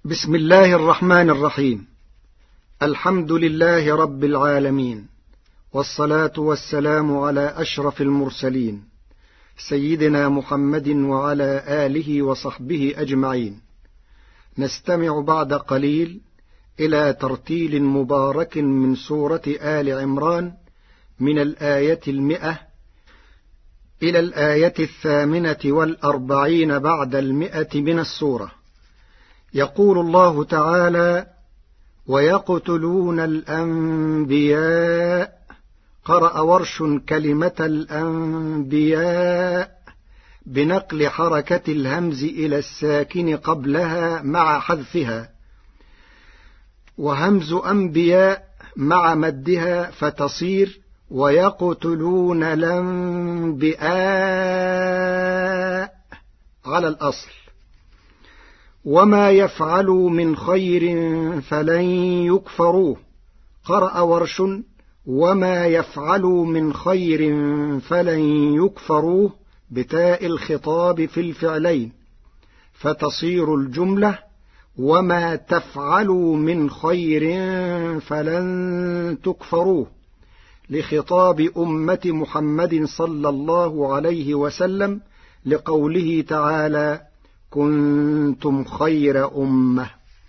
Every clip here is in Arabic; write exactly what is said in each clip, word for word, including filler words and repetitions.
بسم الله الرحمن الرحيم. الحمد لله رب العالمين، والصلاة والسلام على أشرف المرسلين سيدنا محمد وعلى آله وصحبه أجمعين. نستمع بعد قليل إلى ترتيل مبارك من سورة آل عمران من الآية المئة إلى الآية الثامنة والأربعين بعد المئة من السورة. يقول الله تعالى: ويقتلون الأنبياء. قرأ ورش كلمة الأنبياء بنقل حركة الهمز إلى الساكن قبلها مع حذفها، وهمز أنبياء مع مدها فتصير ويقتلون الأنبياء على الأصل. وما يفعلوا من خير فلن يكفروه. قرأ ورش وما يفعلوا من خير فلن يكفروه بتاء الخطاب في الفعلين، فتصير الجملة وما تفعلوا من خير فلن تكفروه، لخطاب أمة محمد صلى الله عليه وسلم، لقوله تعالى: كنتم خير أمة.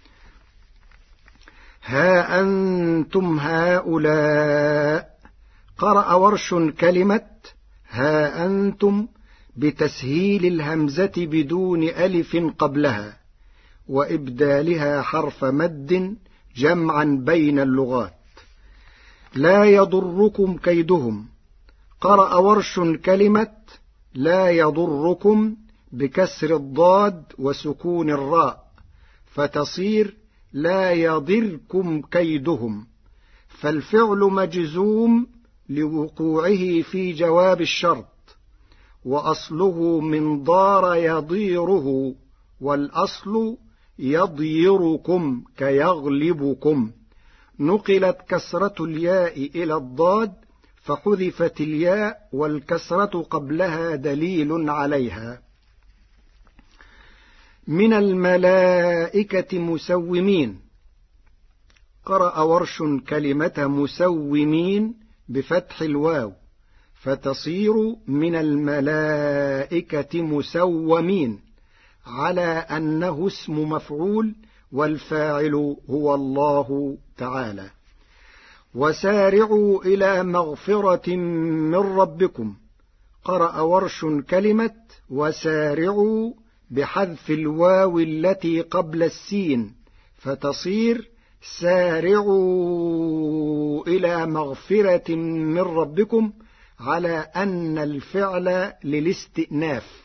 ها أنتم هؤلاء. قرأ ورش كلمة ها أنتم بتسهيل الهمزة بدون ألف قبلها، وإبدالها حرف مد جمعا بين اللغات. لا يضركم كيدهم. قرأ ورش كلمة لا يضركم بكسر الضاد وسكون الراء، فتصير لا يضركم كيدهم، فالفعل مجزوم لوقوعه في جواب الشرط، وأصله من ضار يضيره، والأصل يضيركم كيغلبكم. نقلت كسرة الياء إلى الضاد فحذفت الياء، والكسرة قبلها دليل عليها. من الملائكة مسومين. قرأ ورش كلمة مسومين بفتح الواو، فتصير من الملائكة مسومين، على أنه اسم مفعول، والفاعل هو الله تعالى. وسارعوا إلى مغفرة من ربكم. قرأ ورش كلمة وسارعوا بحذف الواو التي قبل السين، فتصير سارعوا إلى مغفرة من ربكم، على أن الفعل للاستئناف.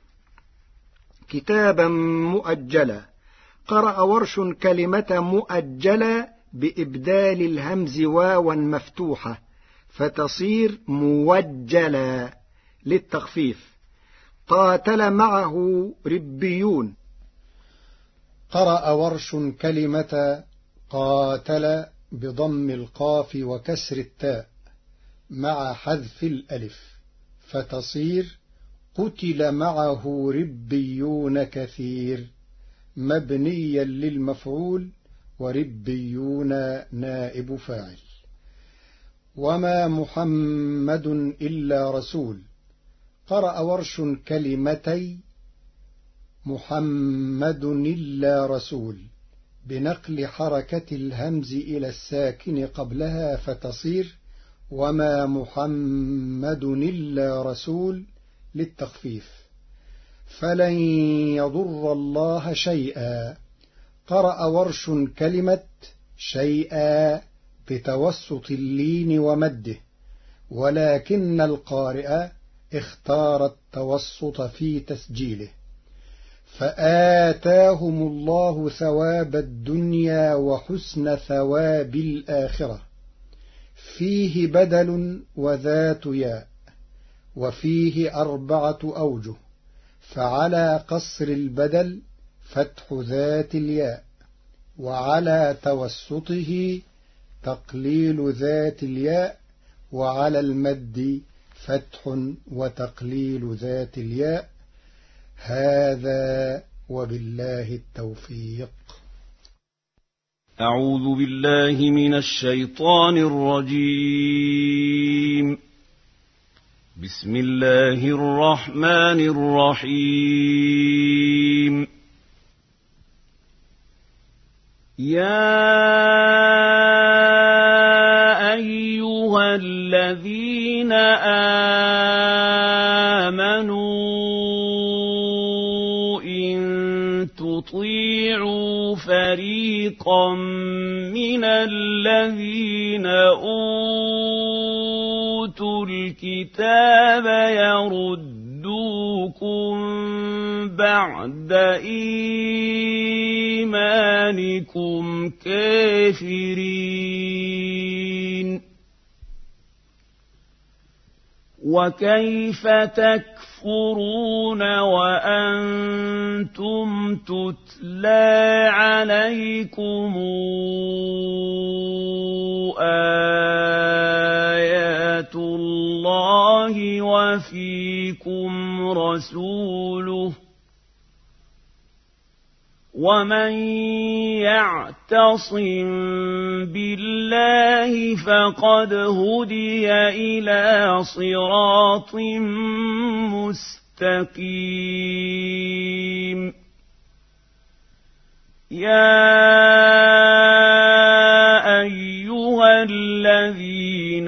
كتابا مؤجلا. قرأ ورش كلمة مؤجلا بإبدال الهمز واوا مفتوحة، فتصير موجلا للتخفيف. قاتل معه ربيون. قرأ ورش كلمة قاتل بضم القاف وكسر التاء مع حذف الألف، فتصير قتل معه ربيون كثير، مبنيا للمفعول، وربيون نائب فاعل. وما محمد إلا رسول. قرأ ورش كلمتي محمد إلا رسول بنقل حركة الهمز إلى الساكن قبلها، فتصير وما محمد إلا رسول للتخفيف. فلن يضر الله شيئا. قرأ ورش كلمة شيئا بتوسط اللين ومده، ولكن القارئ اختار التوسط في تسجيله. فآتاهم الله ثواب الدنيا وحسن ثواب الآخرة. فيه بدل وذات ياء، وفيه أربعة أوجه، فعلى قصر البدل فتح ذات الياء، وعلى توسطه تقليل ذات الياء، وعلى المد فتح وتقليل ذات الياء. هذا وبالله التوفيق. أعوذ بالله من الشيطان الرجيم. بسم الله الرحمن الرحيم. يا أيها الذين آمنوا إن تطيعوا فريقا من الذين أوتوا الكتاب يردوكم بعد إيمانكم كافرين. وكيف تكفرون وأنتم تتلى عليكم آيات الله وفيكم رسوله ومن يعتصم بالله فقد هدي إلى صراط مستقيم. يا أيها الذين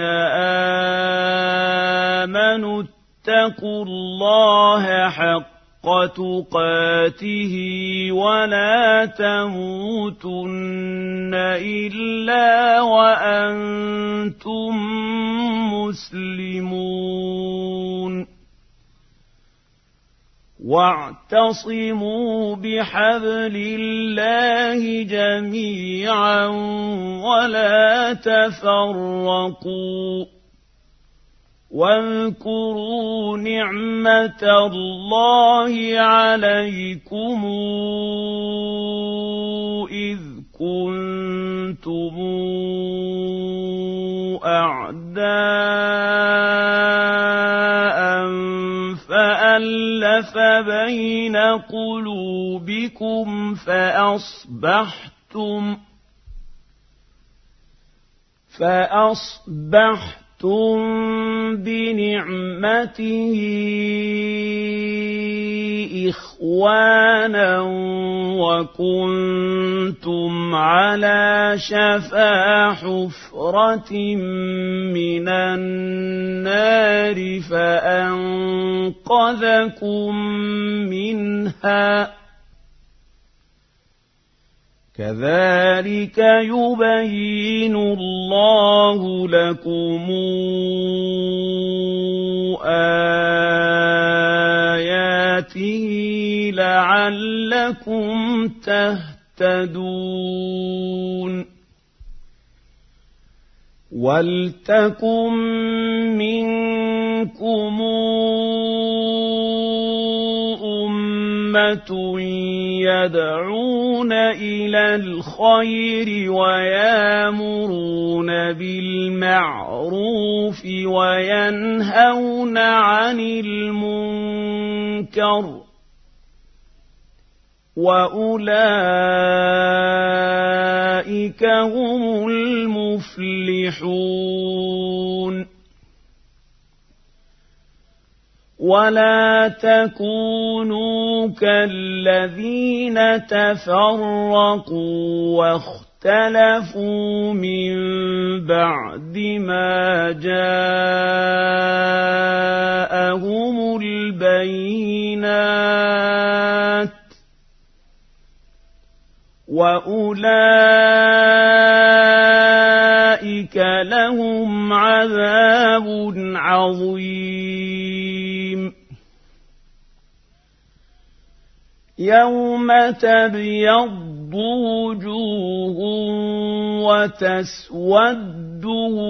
آمنوا اتقوا الله حق تقاته ولا تموتن إلا وأنتم مسلمون. واعتصموا بحبل الله جميعا ولا تفرقوا. واذكروا نعمة الله عليكم إذ كنتم أعداء فألف بين قلوبكم فأصبحتم فأصبحتم بنعمته إخوانا وكنتم على شفا حفرة من النار فأنقذكم منها. كذلك يبين الله لكم آياته لعلكم تهتدون. ولتكن منكم أمة يدعون إلى الخير ويأمرون بالمعروف وينهون عن المنكر وأولئك هم المفلحون. ولا تكونوا كالذين تفرقوا واختلفوا من بعد ما جاءهم البينات وأولئك لهم عذاب عظيم. يوم تبيض وجوه وتسود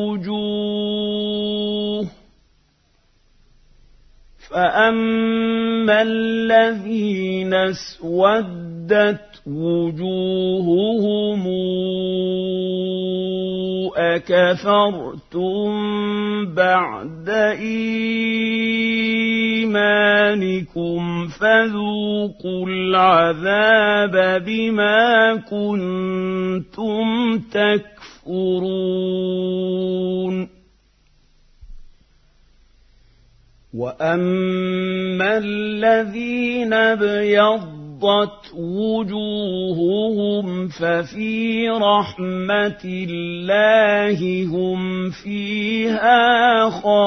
وجوه فأما الذين اسودت وجوههم أكفرتم بعد إيمانكم فذوقوا العذاب بما كنتم تكفرون وأما الذين ابيضت وجوههم ففي رحمة الله هم فيها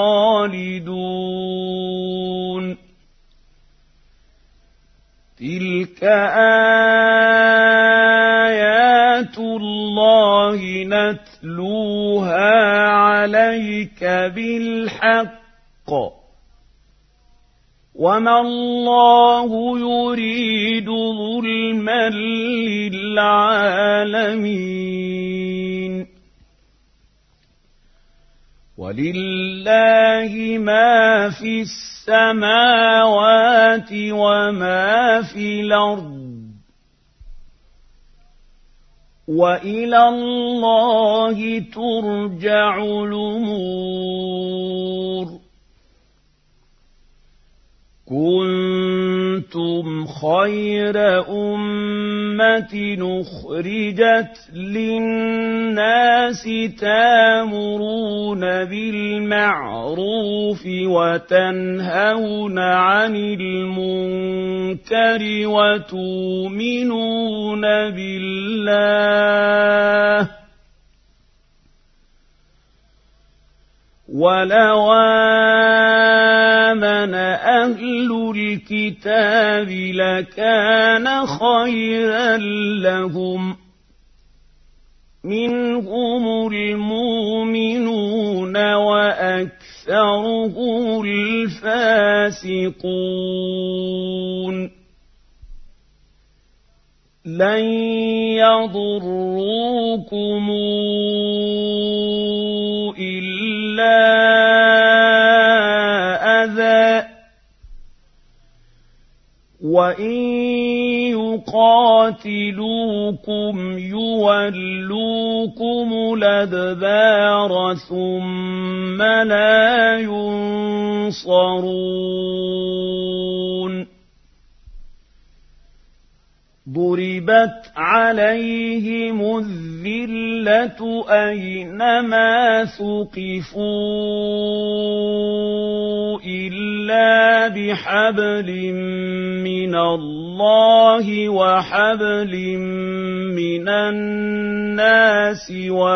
خالدون تلك آيات الله نتلوها عليك بالحق وما الله يريد ظلما للعالمين ولله ما في السماوات وما في الأرض وإلى الله ترجع الأمور كنتم خير أمة أخرجت للناس تأمرون بالمعروف وتنهون عن المنكر وتؤمنون بالله ولو آمن أهل الكتاب لكان خيرا لهم منهم المؤمنون وأكثرهم الفاسقون لن يضروكم إلا أذى وإن يقاتلوكم يولوكم الأدبار ثم لا ينصرون ضربت عليهم الذلة أينما ثقفوا إلا بحبل من الله وحبل من الناس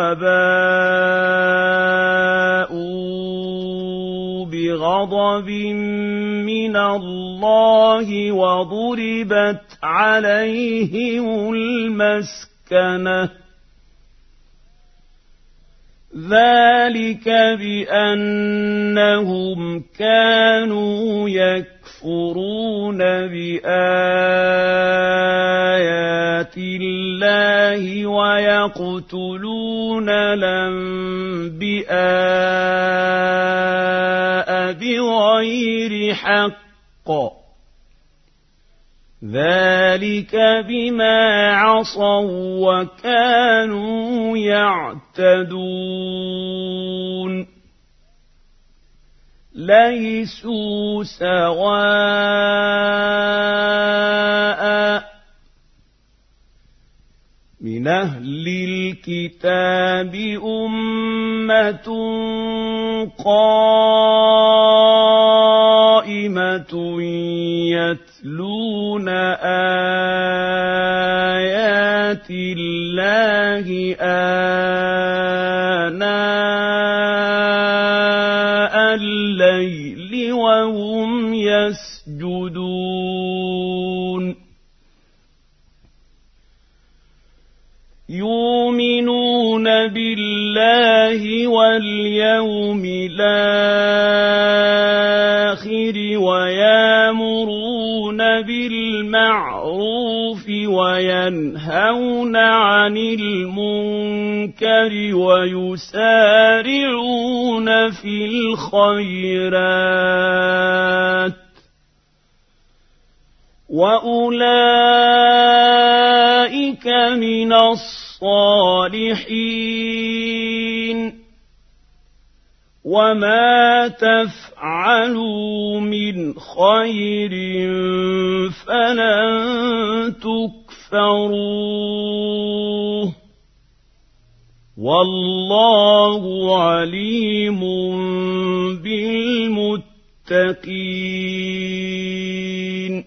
وباءوا بغضب من الله وضربت عليهم المسكنة ذلك بأنهم كانوا يكفرون بآيات الله ويقتلون الأنبياء بغير حق ذلك بما عصوا وكانوا يعتدون ليسوا سواء من أهل الكتاب أمة قائمة يتلون آيات الله آناء الليل وهم يسجدون يؤمنون بالله واليوم الآخر ويأمرون بالمعروف وينهون عن المنكر ويسارعون في الخيرات وأولئك من الصالحين الصالحين وما تفعلوا من خير فلن تكفروه والله عليم بالمتقين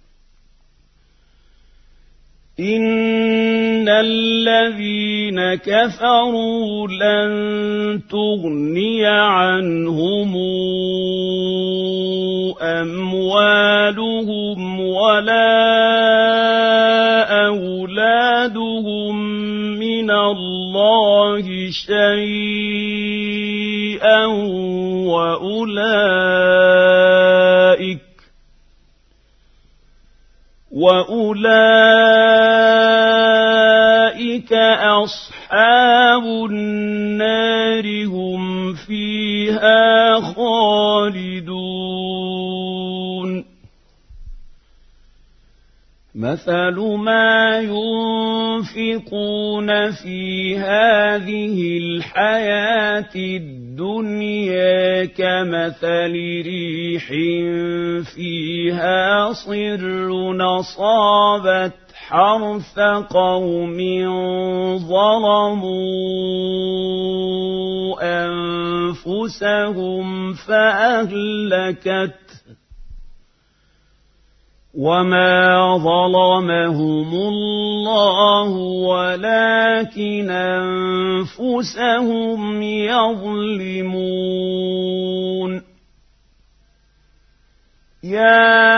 إن الذين كفروا لن تغني عنهم أموالهم ولا أولادهم من الله شيئا وأولئك وأولئك أصحاب النار هم فيها خالدون مثل ما ينفقون في هذه الحياة الدنيا كمثل ريح فيها صر أصابت حرث قوم ظلموا أنفسهم فأهلكت وما ظلمهم الله ولكن أنفسهم يظلمون يا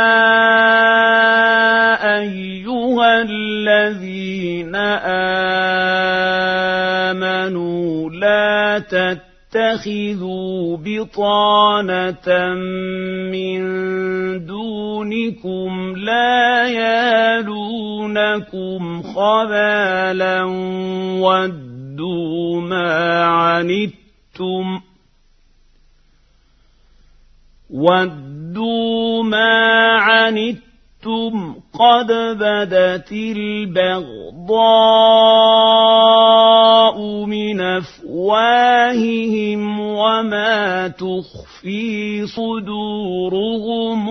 أيها الذين آمنوا لا تتخذوا بطانة من دونكم لا يالونكم خبالا ودوا ما عنتم ودوا ما عنتم قد بدت البغضاء من أفواههم وما تخفي صدورهم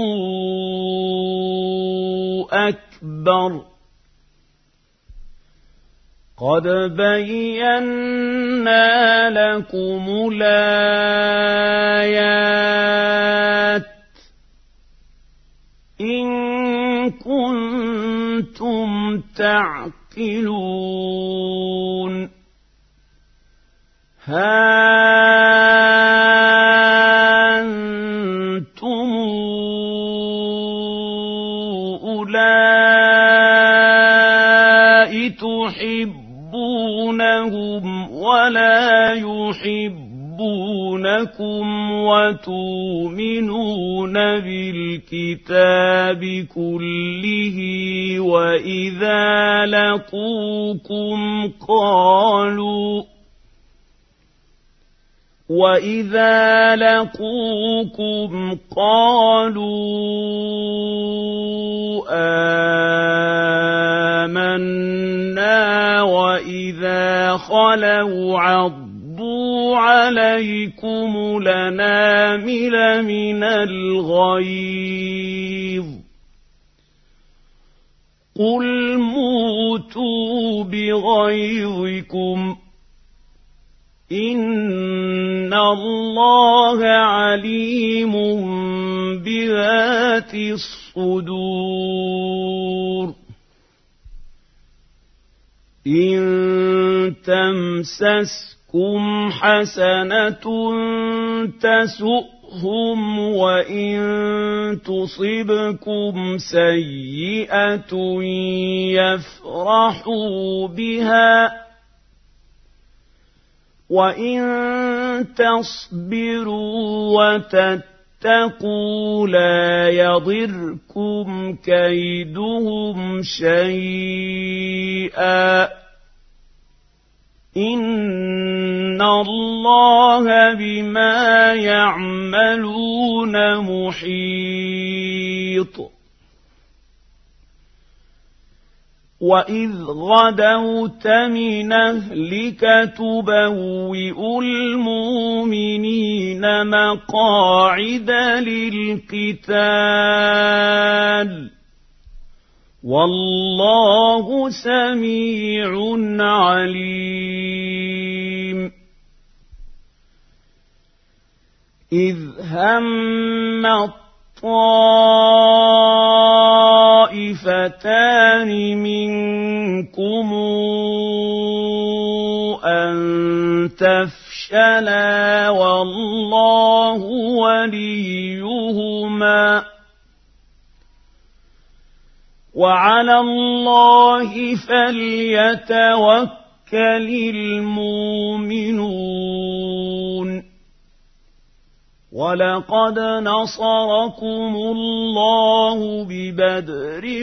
أكبر قد بينا لكم الآيات إن كنتم تعقلون ها أنتم أولئك تحبونهم ولا يحبونكم وتؤمنون بالكتاب كله وإذا لقوكم قالوا وإذا لقوكم قالوا آمنا وإذا خلوا عضوا عليكم الأنامل من الغيظ قل موتوا بغيظكم إن الله عليم بذات الصدور إن تمسسكم حسنة تسؤهم وإن تصبكم سيئة يفرحوا بها وإن تصبروا وتتقوا لا يضركم كيدهم شيئا إن الله بما يعملون محيط وإذ غدوت من أهلك تبوئ المؤمنين مقاعد للقتال والله سميع عليم إذ هم الطائفتان منكم أن تفشلا والله وليهما وعلى الله فليتوكل المؤمنون ولقد نصركم الله ببدر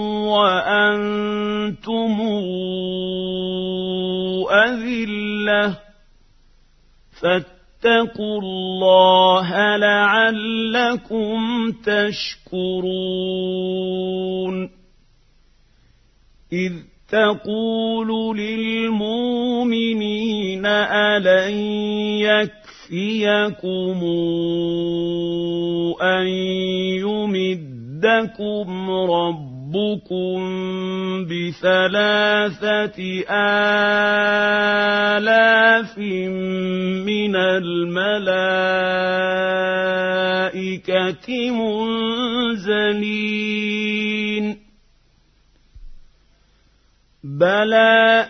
وأنتم أذلة فاتقوا الله لعلكم تشكرون إذ تقول للمؤمنين ألن يكفيكم أن يمدكم ربكم بثلاثة آلاف من الملائكة منزلين بلى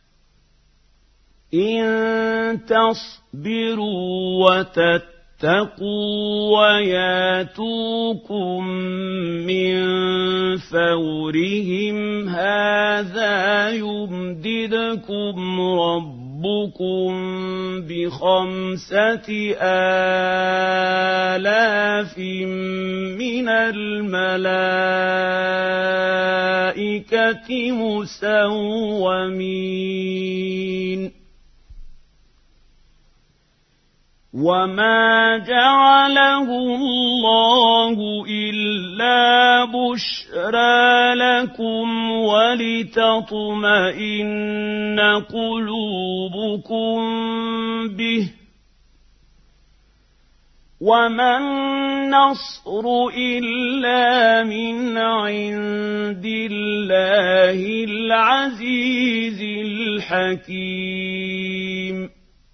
إن تصبروا وتتقوا وياتوكم من فورهم هذا يمددكم ربكم بخمسة آلاف من الملائكة مسومين وما جعله الله إلا بشرى لكم ولتطمئن قلوبكم به وما النصر إلا من عند الله العزيز الحكيم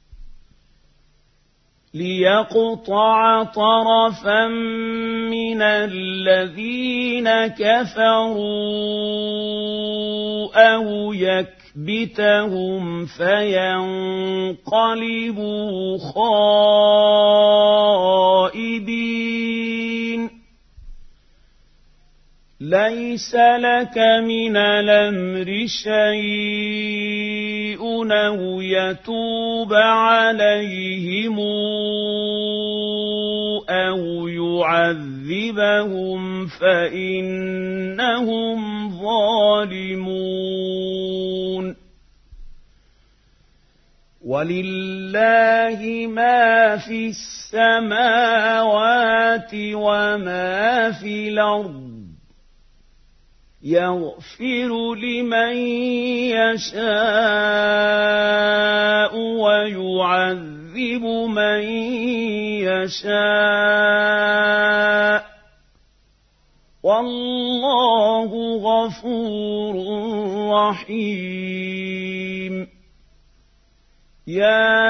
ليقطع طرفا من الذين كفروا أو يكبتهم فينقلبوا خائبين ليس لك من الأمر شيء أو يتوب عليهم أو يعذبهم فإنهم ظالمون ولله ما في السماوات وما في الأرض يغفر لمن يشاء ويعذب من يشاء والله غفور رحيم يا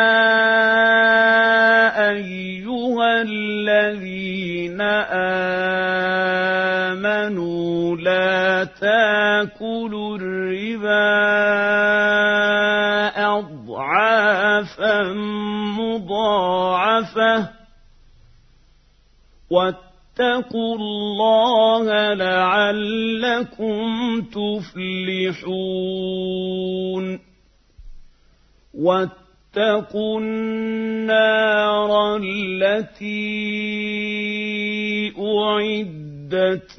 أيها الذين آمنوا لا تأكلوا الربا أضعافا مضاعفة واتقوا الله لعلكم تفلحون واتقوا النار التي أعدت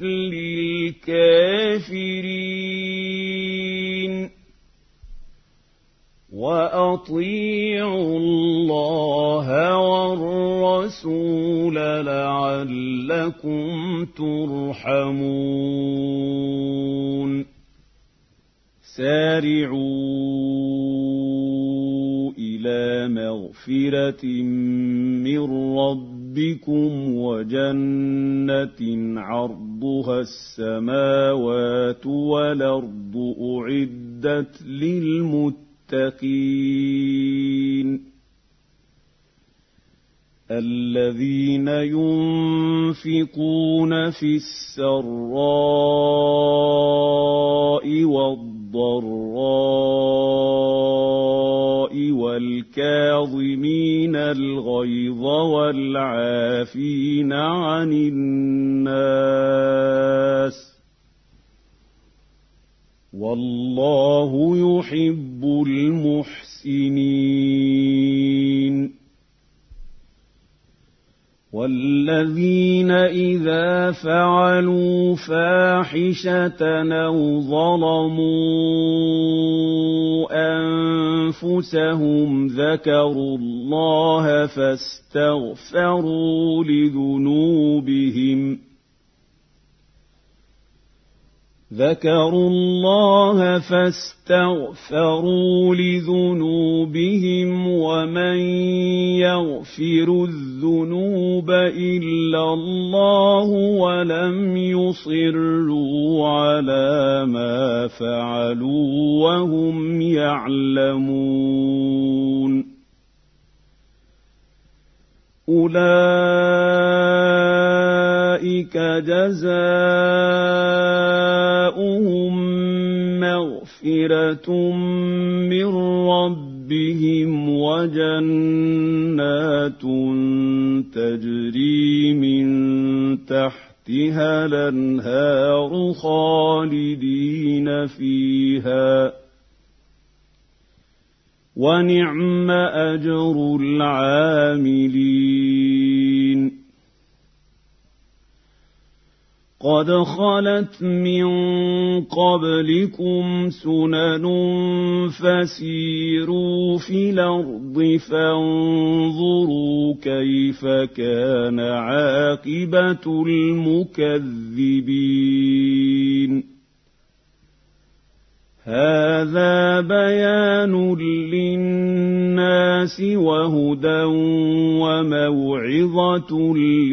للكافرين وأطيعوا الله والرسول لعلكم ترحمون سارعوا إلى مغفرة من ربكم وجنة عرضها السماوات والأرض أعدت للمتقين الذين ينفقون في السراء والضراء والكاظمين الغيظ والعافين عن الناس والله يحب المحسنين والذين إذا فعلوا فاحشة أو ظلموا أنفسهم ذكروا الله فاستغفروا لذنوبهم ذكروا الله فاستغفروا لذنوبهم ومن يغفر الذنوب إلا الله ولم يصروا على ما فعلوا وهم يعلمون أولئك جزاؤهم مغفرة من ربهم وجنات تجري من تحتها الأنهار خالدين فيها ونعم أجر العاملين قد خلت من قبلكم سنن فسيروا في الأرض فانظروا كيف كان عاقبة المكذبين هذا بيان للناس وهدى وموعظة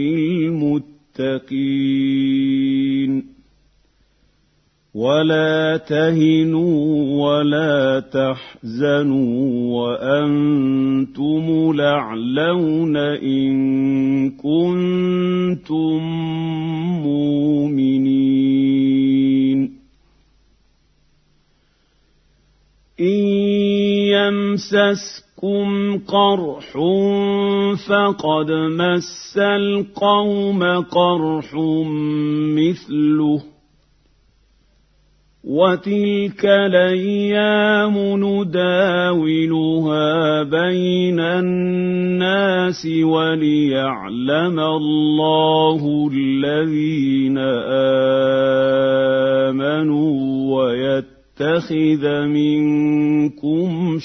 للمتقين ولا تهنوا ولا تحزنوا وأنتم الأعلون إن كنتم مؤمنين إن يمسسكم قرح فقد مس القوم قرح مثله وتلك الأيام نداولها بين الناس وليعلم الله الذين آمنوا ويتخذ منكم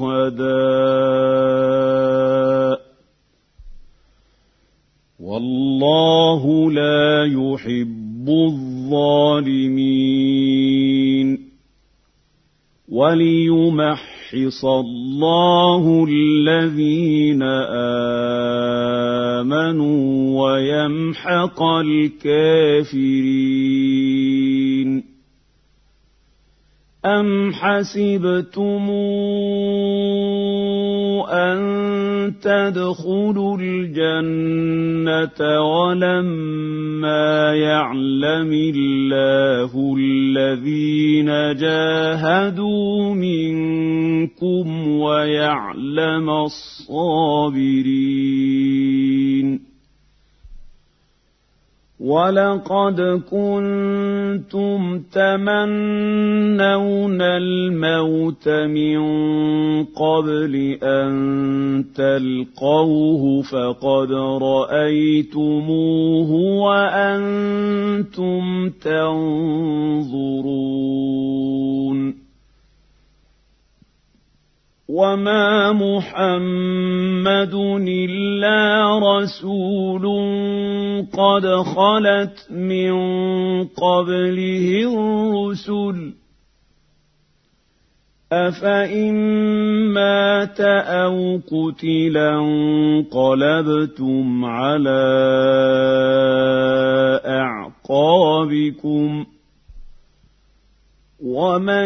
شهداء والله لا يحب الظالمين وليمحص الله الذين آمنوا ويمحق الكافرين أم حسبتم أن تدخلوا الجنة ولما يعلم الله الذين جاهدوا منكم ويعلم الصابرين ولقد كنتم تمنون الموت من قبل أن تلقوه فقد رأيتموه وأنتم تنظرون وما محمد إلا رسول قد خلت من قبله الرسل أفإن مات أو قتل انقلبتم على أعقابكم ومن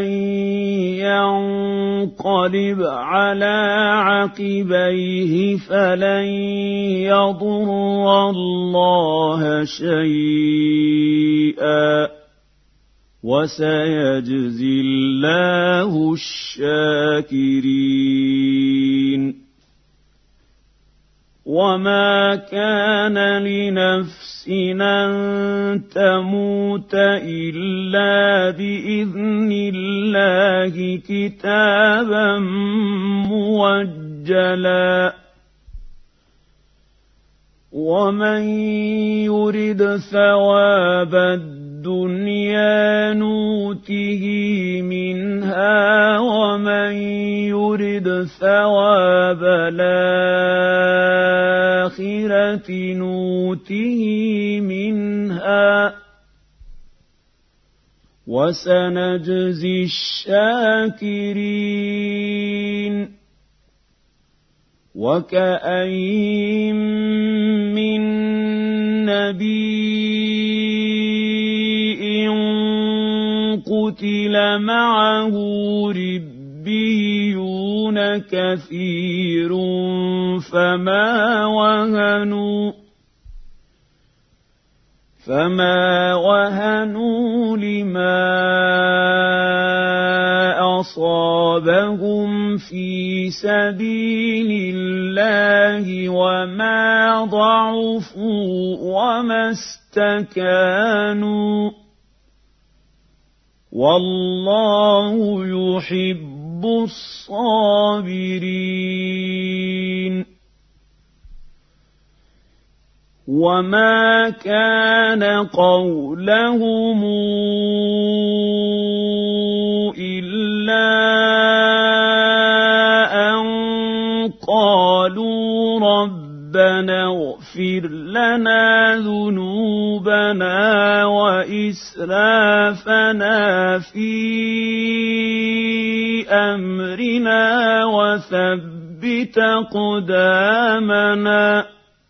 ينقلب على عقبيه فلن يضر الله شيئا وسيجزي الله الشاكرين وما كان لنفس أن تموت إلا بإذن الله كتابا موجلا ومن يرد ثواب الدنيا نوته منها ومن يرد ثواب الآخرة نوته منها وسنجزي الشاكرين وكأين من نبي قتل معه ربيون كثير فما وهنوا فما وهنوا لما أصابهم في سبيل الله وما ضعفوا وما استكانوا والله يحب الصابرين وما كان قولهم إلا أن قالوا ربنا اغفر لنا ذنوبنا وإسرافنا في أمرنا وثبت أقدامنا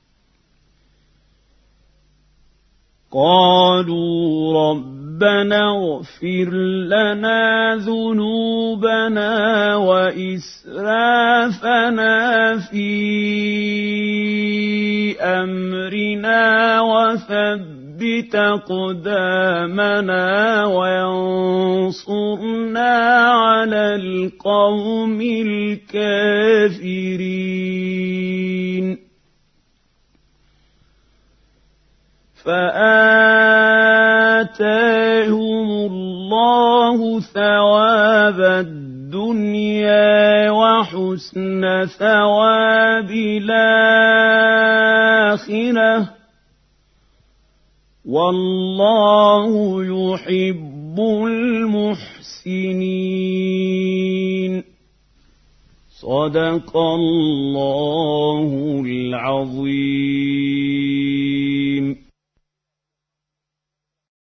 قالوا ربنا اغفر لنا ذنوبنا وإسرافنا في أمرنا وثبت أقدامنا وانصرنا على القوم الكافرين فآتاهم الله ثواب الدنيا وحسن ثواب الآخرة والله يحب المحسنين صدق الله العظيم.